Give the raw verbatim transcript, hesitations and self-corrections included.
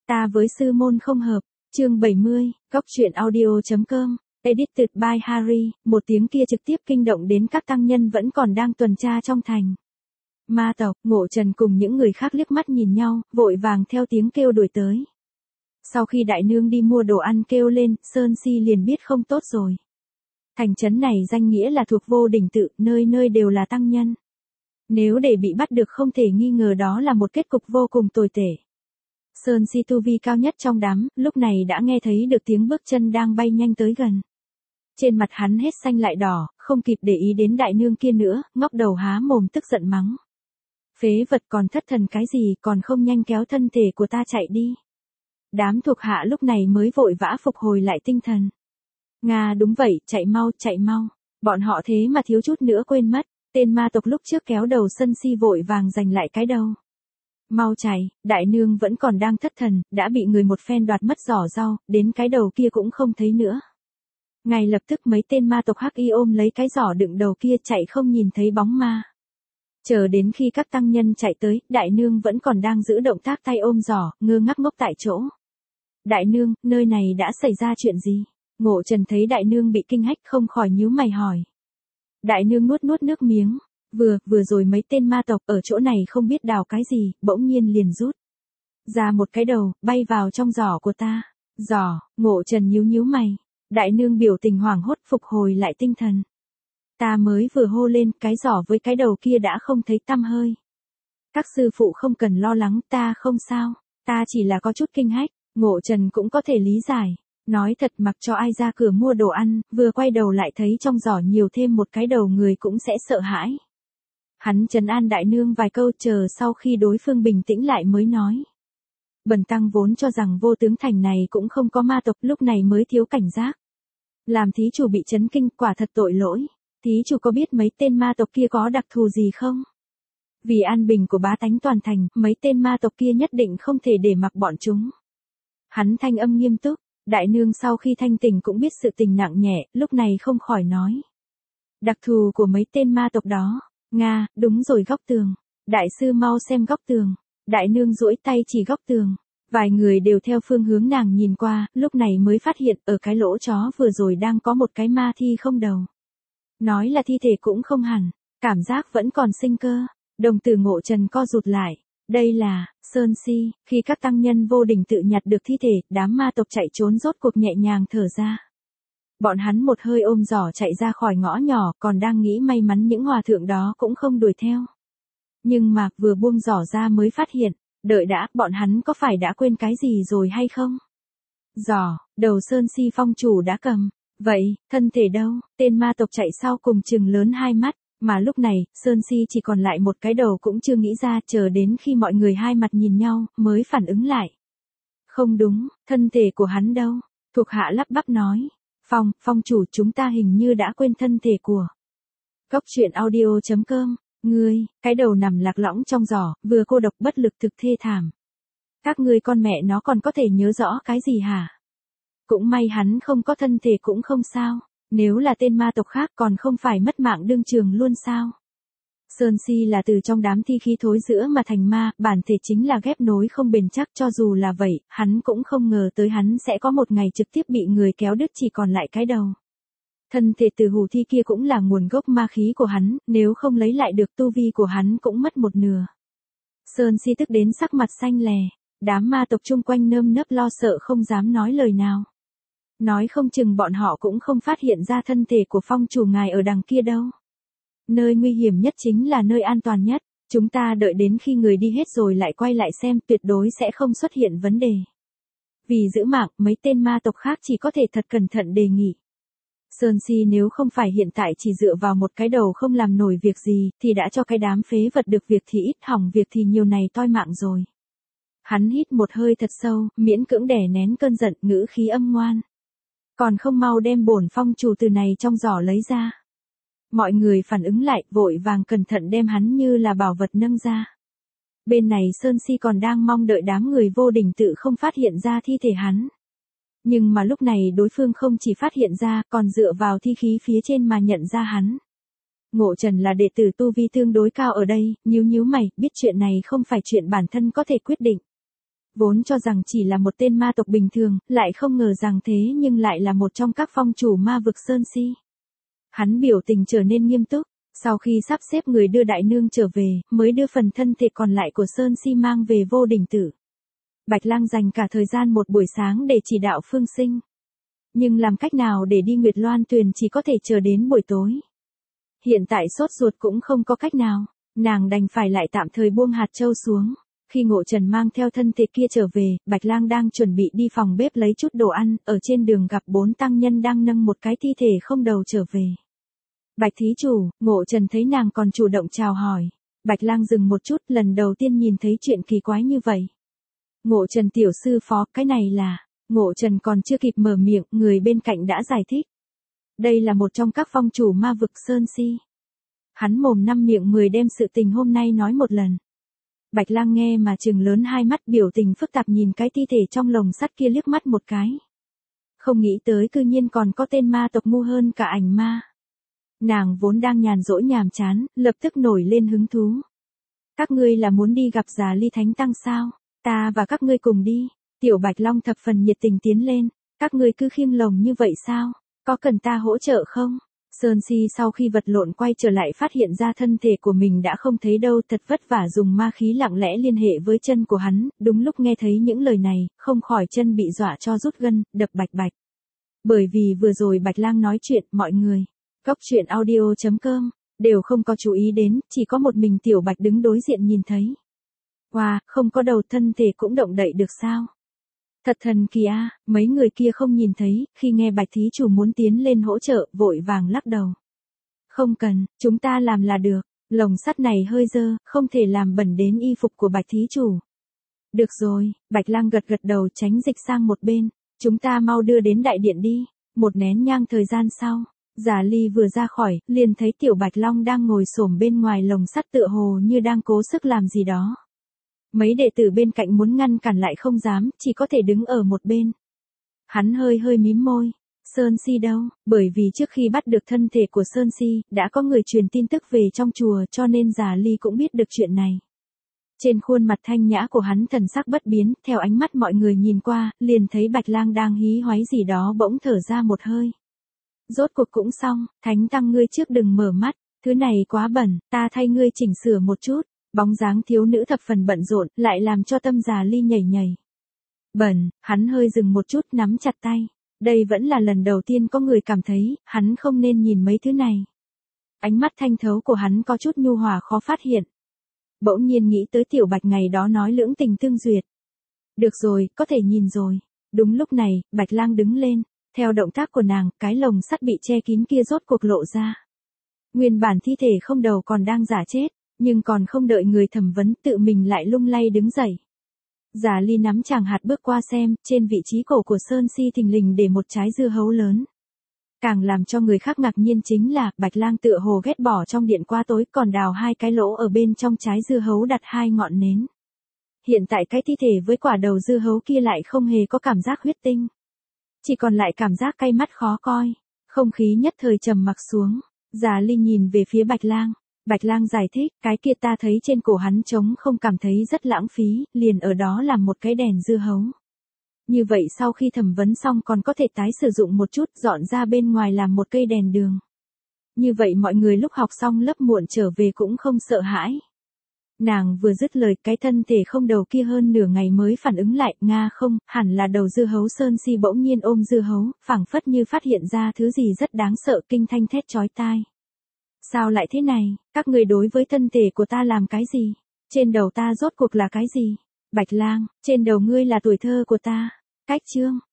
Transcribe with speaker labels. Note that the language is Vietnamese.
Speaker 1: Ta với sư môn không hợp, chương bảy mươi, góc truyện audio.com, edited by Harry, một tiếng kia trực tiếp kinh động đến các tăng nhân vẫn còn đang tuần tra trong thành. Ma tộc, Ngộ Trần cùng những người khác liếc mắt nhìn nhau, vội vàng theo tiếng kêu đuổi tới. Sau khi đại nương đi mua đồ ăn kêu lên, Sơn Si liền biết không tốt rồi. Thành trấn này danh nghĩa là thuộc Vô Đỉnh Tự, nơi nơi đều là tăng nhân. Nếu để bị bắt được không thể nghi ngờ đó là một kết cục vô cùng tồi tệ. Sơn Si tu vi cao nhất trong đám, lúc này đã nghe thấy được tiếng bước chân đang bay nhanh tới gần. Trên mặt hắn hết xanh lại đỏ, không kịp để ý đến đại nương kia nữa, ngóc đầu há mồm tức giận mắng. Phế vật còn thất thần cái gì, còn không nhanh kéo thân thể của ta chạy đi. Đám thuộc hạ lúc này mới vội vã phục hồi lại tinh thần. Nga đúng vậy, chạy mau, chạy mau. Bọn họ thế mà thiếu chút nữa quên mất, tên ma tộc lúc trước kéo đầu Sơn Si vội vàng giành lại cái đầu. Mau chạy, đại nương vẫn còn đang thất thần, đã bị người một phen đoạt mất giỏ rau, đến cái đầu kia cũng không thấy nữa. Ngay lập tức mấy tên ma tộc hắc y ôm lấy cái giỏ đựng đầu kia chạy không nhìn thấy bóng ma. Chờ đến khi các tăng nhân chạy tới, đại nương vẫn còn đang giữ động tác tay ôm giỏ, ngơ ngác ngốc tại chỗ. Đại nương, nơi này đã xảy ra chuyện gì? Ngộ Trần thấy đại nương bị kinh hách không khỏi nhíu mày hỏi. Đại nương nuốt nuốt nước miếng. Vừa, vừa rồi mấy tên ma tộc ở chỗ này không biết đào cái gì, bỗng nhiên liền rút ra một cái đầu, bay vào trong giỏ của ta. Giỏ, Ngộ Trần nhíu nhíu mày. Đại nương biểu tình hoảng hốt phục hồi lại tinh thần. Ta mới vừa hô lên, cái giỏ với cái đầu kia đã không thấy tăm hơi. Các sư phụ không cần lo lắng, ta không sao, ta chỉ là có chút kinh hách. Ngộ Trần cũng có thể lý giải. Nói thật mặc cho ai ra cửa mua đồ ăn, vừa quay đầu lại thấy trong giỏ nhiều thêm một cái đầu người cũng sẽ sợ hãi. Hắn trấn an đại nương vài câu chờ sau khi đối phương bình tĩnh lại mới nói. Bần tăng vốn cho rằng Vô Tướng Thành này cũng không có ma tộc, lúc này mới thiếu cảnh giác. Làm thí chủ bị chấn kinh quả thật tội lỗi. Thí chủ có biết mấy tên ma tộc kia có đặc thù gì không? Vì an bình của bá tánh toàn thành, mấy tên ma tộc kia nhất định không thể để mặc bọn chúng. Hắn thanh âm nghiêm túc, đại nương sau khi thanh tỉnh cũng biết sự tình nặng nhẹ, lúc này không khỏi nói. Đặc thù của mấy tên ma tộc đó, Nga, đúng rồi góc tường. Đại sư mau xem góc tường. Đại nương duỗi tay chỉ góc tường. Vài người đều theo phương hướng nàng nhìn qua, lúc này mới phát hiện ở cái lỗ chó vừa rồi đang có một cái ma thi không đầu. Nói là thi thể cũng không hẳn, cảm giác vẫn còn sinh cơ. Đồng tử Ngộ Trần co rụt lại. Đây là, Sơn Si, khi các tăng nhân Vô Đỉnh Tự nhặt được thi thể, đám ma tộc chạy trốn rốt cuộc nhẹ nhàng thở ra. Bọn hắn một hơi ôm giỏ chạy ra khỏi ngõ nhỏ, còn đang nghĩ may mắn những hòa thượng đó cũng không đuổi theo. Nhưng mà, vừa buông giỏ ra mới phát hiện, đợi đã, bọn hắn có phải đã quên cái gì rồi hay không? Giỏ, đầu Sơn Si phong chủ đã cầm. Vậy, thân thể đâu? Tên ma tộc chạy sau cùng chừng lớn hai mắt. Mà lúc này, Sơn Si chỉ còn lại một cái đầu cũng chưa nghĩ ra, chờ đến khi mọi người hai mặt nhìn nhau, mới phản ứng lại. Không đúng, thân thể của hắn đâu? Thuộc hạ lắp bắp nói. Phong, phong chủ chúng ta hình như đã quên thân thể của. Góc truyện audio.com, ngươi, cái đầu nằm lạc lõng trong giỏ, vừa cô độc bất lực thực thê thảm. Các ngươi con mẹ nó còn có thể nhớ rõ cái gì hả? Cũng may hắn không có thân thể cũng không sao. Nếu là tên ma tộc khác còn không phải mất mạng đương trường luôn sao? Sơn Si là từ trong đám thi khí thối giữa mà thành ma, bản thể chính là ghép nối không bền chắc, cho dù là vậy, hắn cũng không ngờ tới hắn sẽ có một ngày trực tiếp bị người kéo đứt chỉ còn lại cái đầu. Thân thể từ hủ thi kia cũng là nguồn gốc ma khí của hắn, nếu không lấy lại được tu vi của hắn cũng mất một nửa. Sơn Si tức đến sắc mặt xanh lè, đám ma tộc chung quanh nơm nớp lo sợ không dám nói lời nào. Nói không chừng bọn họ cũng không phát hiện ra thân thể của phong chủ ngài ở đằng kia đâu. Nơi nguy hiểm nhất chính là nơi an toàn nhất, chúng ta đợi đến khi người đi hết rồi lại quay lại xem, tuyệt đối sẽ không xuất hiện vấn đề. Vì giữ mạng, mấy tên ma tộc khác chỉ có thể thật cẩn thận đề nghị. Sơn Si nếu không phải hiện tại chỉ dựa vào một cái đầu không làm nổi việc gì, thì đã cho cái đám phế vật được việc thì ít, hỏng việc thì nhiều này toi mạng rồi. Hắn hít một hơi thật sâu, miễn cưỡng đè nén cơn giận, ngữ khí âm ngoan. Còn không mau đem bổn phong chủ từ này trong giỏ lấy ra. Mọi người phản ứng lại, vội vàng cẩn thận đem hắn như là bảo vật nâng ra. Bên này Sơn Si còn đang mong đợi đám người Vô Đỉnh Tự không phát hiện ra thi thể hắn. Nhưng mà lúc này đối phương không chỉ phát hiện ra, còn dựa vào thi khí phía trên mà nhận ra hắn. Ngộ Trần là đệ tử tu vi tương đối cao ở đây, nhíu nhíu mày, biết chuyện này không phải chuyện bản thân có thể quyết định. Vốn cho rằng chỉ là một tên ma tộc bình thường, lại không ngờ rằng thế nhưng lại là một trong các phong chủ ma vực Sơn Si. Hắn biểu tình trở nên nghiêm túc, sau khi sắp xếp người đưa đại nương trở về, mới đưa phần thân thể còn lại của Sơn Si mang về Vô Đỉnh Tử. Bạch Lang dành cả thời gian một buổi sáng để chỉ đạo Phương Sinh. Nhưng làm cách nào để đi Nguyệt Loan Tuyền chỉ có thể chờ đến buổi tối. Hiện tại sốt ruột cũng không có cách nào, nàng đành phải lại tạm thời buông hạt châu xuống. Khi Ngộ Trần mang theo thân thể kia trở về, Bạch Lang đang chuẩn bị đi phòng bếp lấy chút đồ ăn, ở trên đường gặp bốn tăng nhân đang nâng một cái thi thể không đầu trở về. Bạch thí chủ, Ngộ Trần thấy nàng còn chủ động chào hỏi. Bạch Lang dừng một chút, lần đầu tiên nhìn thấy chuyện kỳ quái như vậy. Ngộ Trần tiểu sư phó, cái này là... Ngộ Trần còn chưa kịp mở miệng, người bên cạnh đã giải thích. Đây là một trong các phong chủ ma vực Sơn Si. Hắn mồm năm miệng mười đem sự tình hôm nay nói một lần. Bạch Lang nghe mà trừng lớn hai mắt, biểu tình phức tạp nhìn cái thi thể trong lồng sắt kia liếc mắt một cái. Không nghĩ tới cư nhiên còn có tên ma tộc ngu hơn cả ảnh ma. Nàng vốn đang nhàn rỗi nhàm chán, lập tức nổi lên hứng thú. Các ngươi là muốn đi gặp Già Ly Thánh Tăng sao? Ta và các ngươi cùng đi. Tiểu Bạch Long thập phần nhiệt tình tiến lên. Các ngươi cứ khiêng lồng như vậy sao? Có cần ta hỗ trợ không? Sơn Si sau khi vật lộn quay trở lại phát hiện ra thân thể của mình đã không thấy đâu, thật vất vả dùng ma khí lặng lẽ liên hệ với chân của hắn, đúng lúc nghe thấy những lời này, không khỏi chân bị dọa cho rút gân, đập bạch bạch. Bởi vì vừa rồi Bạch Lang nói chuyện, mọi người, Cốc Truyện Audio chấm com, đều không có chú ý đến, chỉ có một mình Tiểu Bạch đứng đối diện nhìn thấy. Wow, không có đầu, thân thể cũng động đậy được sao? Thật thần kỳ a, mấy người kia không nhìn thấy, khi nghe Bạch thí chủ muốn tiến lên hỗ trợ, vội vàng lắc đầu. Không cần, chúng ta làm là được, lồng sắt này hơi dơ, không thể làm bẩn đến y phục của Bạch thí chủ. Được rồi, Bạch Lang gật gật đầu tránh dịch sang một bên, chúng ta mau đưa đến đại điện đi. Một nén nhang thời gian sau, Già Ly vừa ra khỏi, liền thấy Tiểu Bạch Long đang ngồi xổm bên ngoài lồng sắt tựa hồ như đang cố sức làm gì đó. Mấy đệ tử bên cạnh muốn ngăn cản lại không dám, chỉ có thể đứng ở một bên. Hắn hơi hơi mím môi. Sơn Si đâu? Bởi vì trước khi bắt được thân thể của Sơn Si, đã có người truyền tin tức về trong chùa, cho nên Già Ly cũng biết được chuyện này. Trên khuôn mặt thanh nhã của hắn thần sắc bất biến, theo ánh mắt mọi người nhìn qua, liền thấy Bạch Lang đang hí hoáy gì đó, bỗng thở ra một hơi. Rốt cuộc cũng xong, Thánh Tăng ngươi trước đừng mở mắt, thứ này quá bẩn, ta thay ngươi chỉnh sửa một chút. Bóng dáng thiếu nữ thập phần bận rộn, lại làm cho tâm Già Ly nhảy nhảy. Bẩn, hắn hơi dừng một chút, nắm chặt tay. Đây vẫn là lần đầu tiên có người cảm thấy, hắn không nên nhìn mấy thứ này. Ánh mắt thanh thấu của hắn có chút nhu hòa khó phát hiện. Bỗng nhiên nghĩ tới Tiểu Bạch ngày đó nói lưỡng tình tương duyệt. Được rồi, có thể nhìn rồi. Đúng lúc này, Bạch Lang đứng lên. Theo động tác của nàng, cái lồng sắt bị che kín kia rốt cuộc lộ ra. Nguyên bản thi thể không đầu còn đang giả chết. Nhưng còn không đợi người thẩm vấn, tự mình lại lung lay đứng dậy. Già Ly nắm chàng hạt bước qua xem, trên vị trí cổ của Sơn Si thình lình để một trái dưa hấu lớn. Càng làm cho người khác ngạc nhiên chính là, Bạch Lang tựa hồ ghét bỏ trong điện qua tối, còn đào hai cái lỗ ở bên trong trái dưa hấu đặt hai ngọn nến. Hiện tại cái thi thể với quả đầu dưa hấu kia lại không hề có cảm giác huyết tinh. Chỉ còn lại cảm giác cay mắt khó coi. Không khí nhất thời trầm mặc xuống. Già Ly nhìn về phía Bạch Lang. Bạch Lang giải thích, cái kia ta thấy trên cổ hắn trống không cảm thấy rất lãng phí, liền ở đó làm một cái đèn dưa hấu. Như vậy sau khi thẩm vấn xong còn có thể tái sử dụng một chút, dọn ra bên ngoài làm một cây đèn đường. Như vậy mọi người lúc học xong lớp muộn trở về cũng không sợ hãi. Nàng vừa dứt lời, cái thân thể không đầu kia hơn nửa ngày mới phản ứng lại, nga không, hẳn là đầu dưa hấu. Sơn Si bỗng nhiên ôm dưa hấu, phảng phất như phát hiện ra thứ gì rất đáng sợ, kinh thanh thét chói tai. Sao lại thế này, các người đối với thân thể của ta làm cái gì? Trên đầu ta rốt cuộc là cái gì? Bạch Lang, trên đầu ngươi là tuổi thơ của ta. Cách chương.